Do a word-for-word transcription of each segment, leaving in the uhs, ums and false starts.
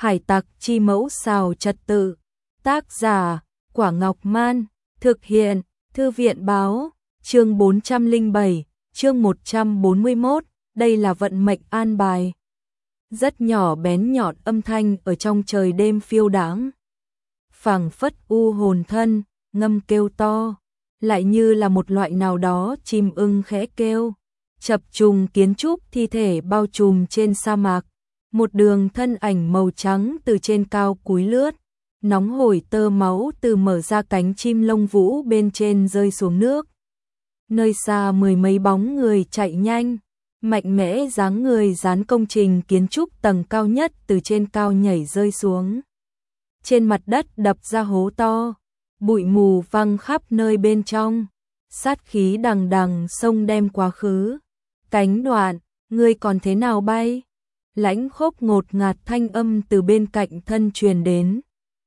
Hải tặc chi mẫu xào trật tự. Tác giả Quả Ngọc Man. Thực hiện Thư viện báo. Chương bốn trăm lẻ bảy, chương một trăm bốn mươi mốt. Đây là vận mệnh an bài. Rất nhỏ bén nhọn âm thanh ở trong trời đêm phiêu đãng. Phảng phất u hồn thân, ngâm kêu to, lại như là một loại nào đó chim ưng khẽ kêu. Chập trùng kiến trúc thi thể bao trùm trên sa mạc, một đường thân ảnh màu trắng từ trên cao cúi lướt, nóng hổi tơ máu từ mở ra cánh chim lông vũ bên trên rơi xuống nước. Nơi xa mười mấy bóng người chạy nhanh, mạnh mẽ dáng người dán công trình kiến trúc tầng cao nhất từ trên cao nhảy rơi xuống. Trên mặt đất đập ra hố to, bụi mù văng khắp nơi bên trong, sát khí đằng đằng sông đem quá khứ. Cánh đoạn, ngươi còn thế nào bay? Lãnh khốc ngột ngạt thanh âm từ bên cạnh thân truyền đến.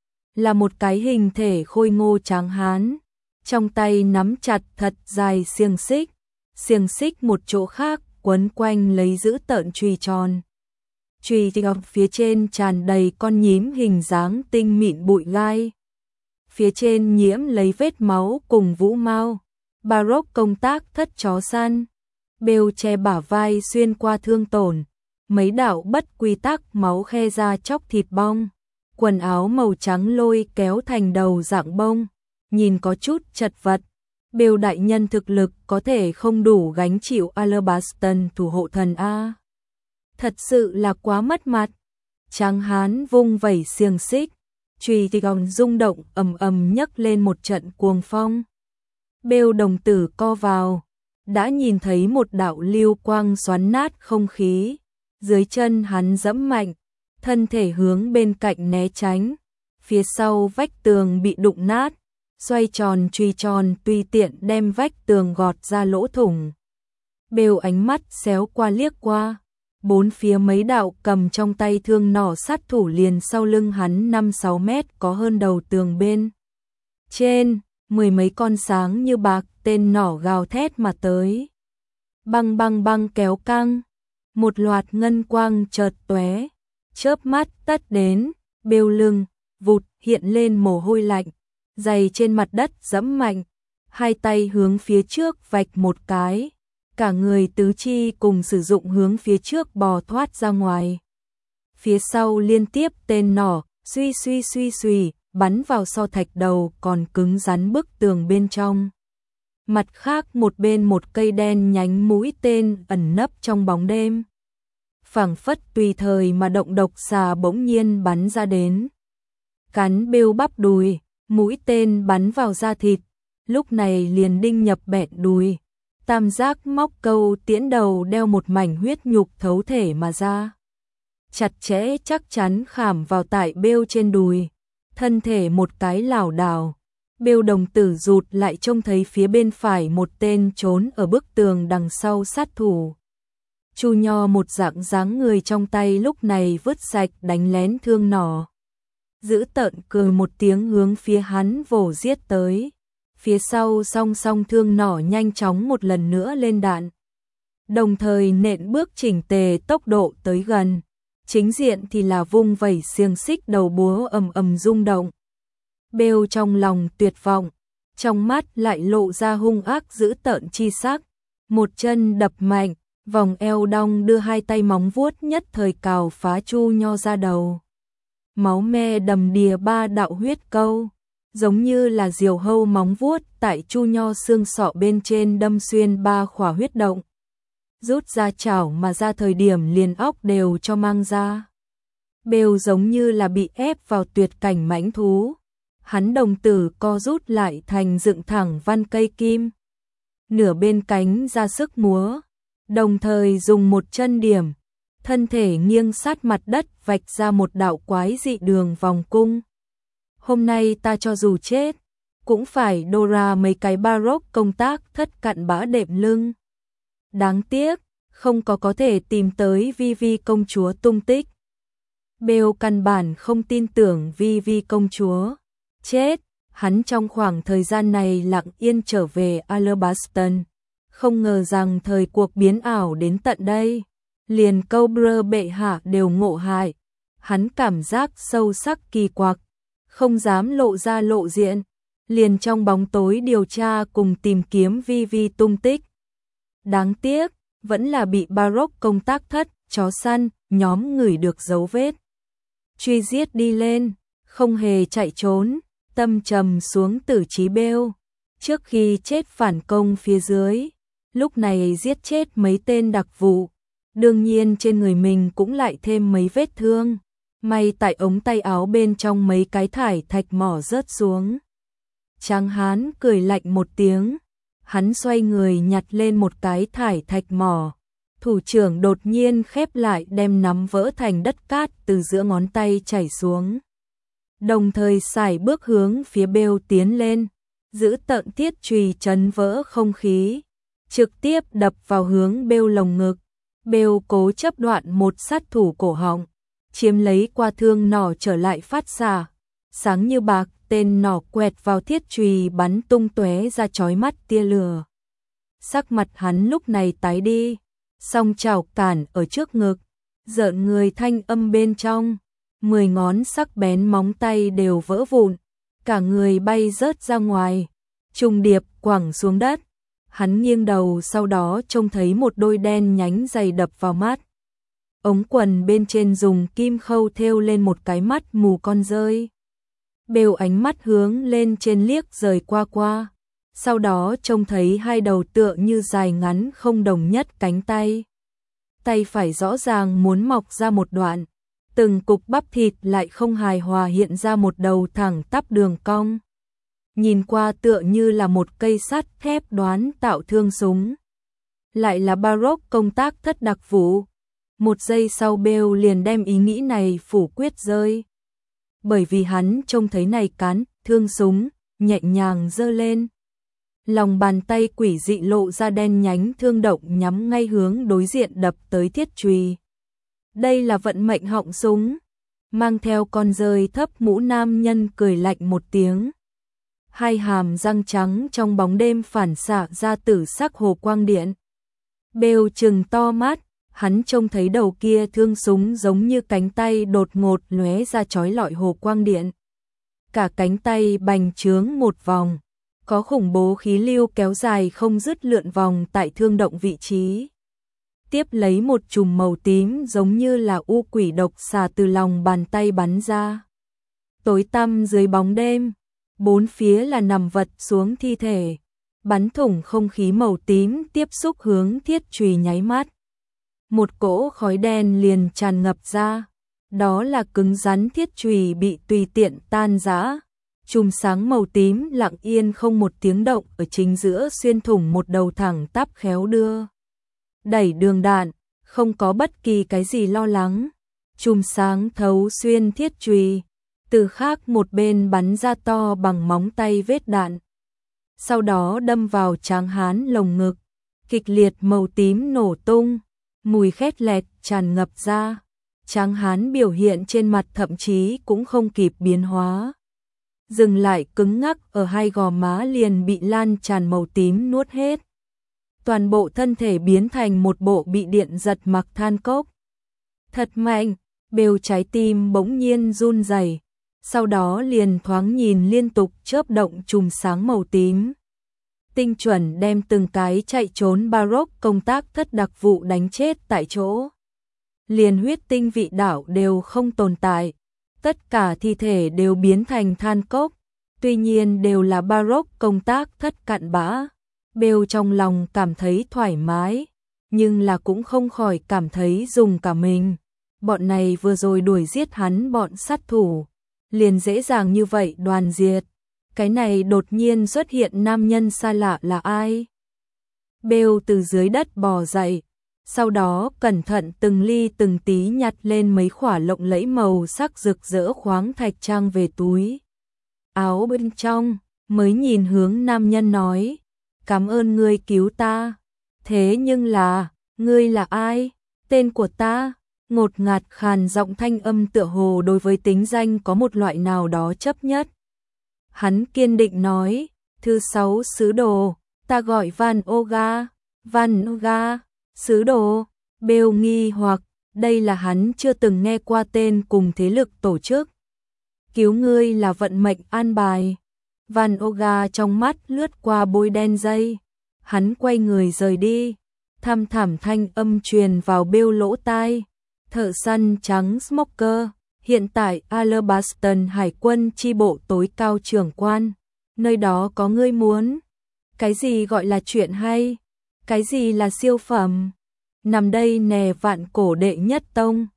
Là một cái hình thể khôi ngô tráng hán, trong tay nắm chặt thật dài xiềng xích, xiềng xích một chỗ khác quấn quanh lấy giữ tợn chùy tròn. Chùy ngọc phía trên tràn đầy con nhím hình dáng tinh mịn bụi gai. Phía trên nhiễm lấy vết máu cùng vũ mau. Baroque công tác thất chó săn. Bêu che bả vai xuyên qua thương tổn. Mấy đạo bất quy tắc máu khe ra chóc thịt bong. Quần áo màu trắng lôi kéo thành đầu dạng bông. Nhìn có chút chật vật. Bêu đại nhân thực lực có thể không đủ gánh chịu Alabaston thủ hộ thần A. Thật sự là quá mất mặt. Tráng hán vung vẩy xiềng xích, chùy thì còn rung động ầm ầm nhấc lên một trận cuồng phong. Bêu đồng tử co vào, đã nhìn thấy một đạo lưu quang xoắn nát không khí. Dưới chân hắn giẫm mạnh, thân thể hướng bên cạnh né tránh. Phía sau vách tường bị đụng nát, xoay tròn chùy tròn tùy tiện đem vách tường gọt ra lỗ thủng. Bêu ánh mắt xéo qua liếc qua, bốn phía mấy đạo cầm trong tay thương nỏ sát thủ liền sau lưng hắn năm sáu mét có hơn đầu tường bên trên, mười mấy con sáng như bạc tên nỏ gào thét mà tới. Băng băng băng kéo căng, một loạt ngân quang chợt tóe, chớp mắt tắt đến. Bêu lưng vụt hiện lên mồ hôi lạnh, giày trên mặt đất giẫm mạnh, hai tay hướng phía trước vạch một cái, cả người tứ chi cùng sử dụng hướng phía trước bò thoát ra ngoài. Phía sau liên tiếp tên nỏ, suy suy suy suy, bắn vào so thạch đầu còn cứng rắn bức tường bên trong. Mặt khác một bên một cây đen nhánh mũi tên ẩn nấp trong bóng đêm. Phảng phất tùy thời mà động độc xà bỗng nhiên bắn ra đến. Cắn Bêu bắp đùi, mũi tên bắn vào da thịt, lúc này liền đinh nhập bẹn đùi. Tam giác móc câu tiễn đầu đeo một mảnh huyết nhục thấu thể mà ra. Chặt chẽ chắc chắn khảm vào tại Bêu trên đùi, thân thể một cái lảo đảo. Bêu đồng tử rụt lại trông thấy phía bên phải một tên trốn ở bức tường đằng sau sát thủ. Chu Nho một dạng dáng người trong tay lúc này vứt sạch đánh lén thương nỏ. Giữ tợn cười một tiếng hướng phía hắn vồ giết tới. Phía sau song song thương nỏ nhanh chóng một lần nữa lên đạn. Đồng thời nện bước chỉnh tề tốc độ tới gần. Chính diện thì là vung vẩy xiềng xích đầu búa ầm ầm rung động. Bêu trong lòng tuyệt vọng, trong mắt lại lộ ra hung ác dữ tợn chi sắc. Một chân đập mạnh, vòng eo đong đưa hai tay móng vuốt nhất thời cào phá Chu Nho ra đầu. Máu me đầm đìa ba đạo huyết câu, giống như là diều hâu móng vuốt tại Chu Nho xương sọ bên trên đâm xuyên ba khỏa huyết động. Rút ra chảo mà ra thời điểm liền óc đều cho mang ra. Bêu giống như là bị ép vào tuyệt cảnh mãnh thú. Hắn đồng tử co rút lại thành dựng thẳng văn cây kim. Nửa bên cánh ra sức múa, đồng thời dùng một chân điểm, thân thể nghiêng sát mặt đất vạch ra một đạo quái dị đường vòng cung. Hôm nay ta cho dù chết, cũng phải đô ra mấy cái Baroque công tác thất cặn bã đệm lưng. Đáng tiếc, không có có thể tìm tới Vi Vi công chúa tung tích. Bêu căn bản không tin tưởng Vi Vi công chúa chết. Hắn trong khoảng thời gian này lặng yên trở về Alabaston, không ngờ rằng thời cuộc biến ảo đến tận đây, liền Cobra bệ hạ đều ngộ hại. Hắn cảm giác sâu sắc kỳ quặc, không dám lộ ra lộ diện, liền trong bóng tối điều tra cùng tìm kiếm Vi Vi tung tích. Đáng tiếc, vẫn là bị Baroque công tác thất, chó săn, nhóm người được dấu vết. Truy giết đi lên, không hề chạy trốn, tâm trầm xuống tử trí bêu. Trước khi chết phản công phía dưới, lúc này giết chết mấy tên đặc vụ. Đương nhiên trên người mình cũng lại thêm mấy vết thương. May tại ống tay áo bên trong mấy cái thải thạch mỏ rớt xuống. Tráng hán cười lạnh một tiếng. Hắn xoay người nhặt lên một cái thải thạch mỏ. Thủ trưởng đột nhiên khép lại đem nắm vỡ thành đất cát từ giữa ngón tay chảy xuống. Đồng thời sải bước hướng phía bêu tiến lên. Giữ tợn thiết chùy chấn vỡ không khí. Trực tiếp đập vào hướng bêu lồng ngực. Bêu cố chấp đoạn một sát thủ cổ họng. Chiếm lấy qua thương nỏ trở lại phát xạ. Sáng như bạc, tên nỏ quẹt vào thiết chùy bắn tung tóe ra chói mắt tia lửa. Sắc mặt hắn lúc này tái đi, song chảo cản ở trước ngực, rợn người thanh âm bên trong, mười ngón sắc bén móng tay đều vỡ vụn, cả người bay rớt ra ngoài, trùng điệp quẳng xuống đất. Hắn nghiêng đầu sau đó trông thấy một đôi đen nhánh dày đập vào mắt. Ống quần bên trên dùng kim khâu thêu lên một cái mắt mù con rơi. Bêu ánh mắt hướng lên trên liếc rời qua qua. Sau đó trông thấy hai đầu tựa như dài ngắn không đồng nhất cánh tay. Tay phải rõ ràng muốn mọc ra một đoạn. Từng cục bắp thịt lại không hài hòa hiện ra một đầu thẳng tắp đường cong. Nhìn qua tựa như là một cây sắt thép đoán tạo thương súng. Lại là Baroque công tác thất đặc vụ. Một giây sau Bêu liền đem ý nghĩ này phủ quyết rơi. Bởi vì hắn trông thấy này cán, thương súng, nhẹ nhàng giơ lên. Lòng bàn tay quỷ dị lộ ra đen nhánh thương động nhắm ngay hướng đối diện đập tới thiết chùy. Đây là vận mệnh họng súng. Mang theo con rơi thấp mũ nam nhân cười lạnh một tiếng. Hai hàm răng trắng trong bóng đêm phản xạ ra tử sắc hồ quang điện. Bêu trừng to mắt. Hắn trông thấy đầu kia thương súng giống như cánh tay đột ngột lóe ra chói lọi hồ quang điện. Cả cánh tay bành trướng một vòng, có khủng bố khí lưu kéo dài không dứt lượn vòng tại thương động vị trí. Tiếp lấy một chùm màu tím giống như là u quỷ độc xà từ lòng bàn tay bắn ra. Tối tăm dưới bóng đêm, bốn phía là nằm vật xuống thi thể, bắn thủng không khí màu tím tiếp xúc hướng thiết chùy nháy mắt. Một cỗ khói đen liền tràn ngập ra, đó là cứng rắn thiết chùy bị tùy tiện tan rã. Chùm sáng màu tím lặng yên không một tiếng động ở chính giữa xuyên thủng một đầu thẳng tắp khéo đưa. Đẩy đường đạn, không có bất kỳ cái gì lo lắng. Chùm sáng thấu xuyên thiết chùy, từ khác một bên bắn ra to bằng móng tay vết đạn. Sau đó đâm vào tráng hán lồng ngực, kịch liệt màu tím nổ tung. Mùi khét lẹt tràn ngập ra, tráng hán biểu hiện trên mặt thậm chí cũng không kịp biến hóa. Dừng lại cứng ngắc ở hai gò má liền bị lan tràn màu tím nuốt hết. Toàn bộ thân thể biến thành một bộ bị điện giật mặc than cốc. Thật mạnh, Bêu trái tim bỗng nhiên run rẩy, sau đó liền thoáng nhìn liên tục chớp động chùm sáng màu tím. Tinh chuẩn đem từng cái chạy trốn Baroque công tác thất đặc vụ đánh chết tại chỗ. Liền huyết tinh vị đảo đều không tồn tại. Tất cả thi thể đều biến thành than cốc. Tuy nhiên đều là Baroque công tác thất cặn bã. Bêu trong lòng cảm thấy thoải mái. Nhưng là cũng không khỏi cảm thấy dùng cả mình. Bọn này vừa rồi đuổi giết hắn bọn sát thủ. Liền dễ dàng như vậy đoàn diệt. Cái này đột nhiên xuất hiện nam nhân xa lạ là ai? Bêu từ dưới đất bò dậy, sau đó cẩn thận từng ly từng tí nhặt lên mấy khỏa lộng lẫy màu sắc rực rỡ khoáng thạch trang về túi. Áo bên trong, mới nhìn hướng nam nhân nói, cảm ơn ngươi cứu ta. Thế nhưng là, ngươi là ai? Tên của ta? Ngột ngạt khàn giọng thanh âm tựa hồ đối với tính danh có một loại nào đó chấp nhất. Hắn kiên định nói, thứ sáu sứ đồ, ta gọi Van Oga, Van Oga, sứ đồ. Bêu nghi hoặc, đây là hắn chưa từng nghe qua tên cùng thế lực tổ chức. Cứu ngươi là vận mệnh an bài. Van Oga trong mắt lướt qua bôi đen dây. Hắn quay người rời đi. Thăm thảm thanh âm truyền vào bêu lỗ tai. Thợ săn trắng Smoker, hiện tại Alabaston Hải quân chi bộ tối cao trưởng quan. Nơi đó có ngươi muốn. Cái gì gọi là chuyện hay? Cái gì là siêu phẩm? Nằm đây nè vạn cổ đệ nhất tông.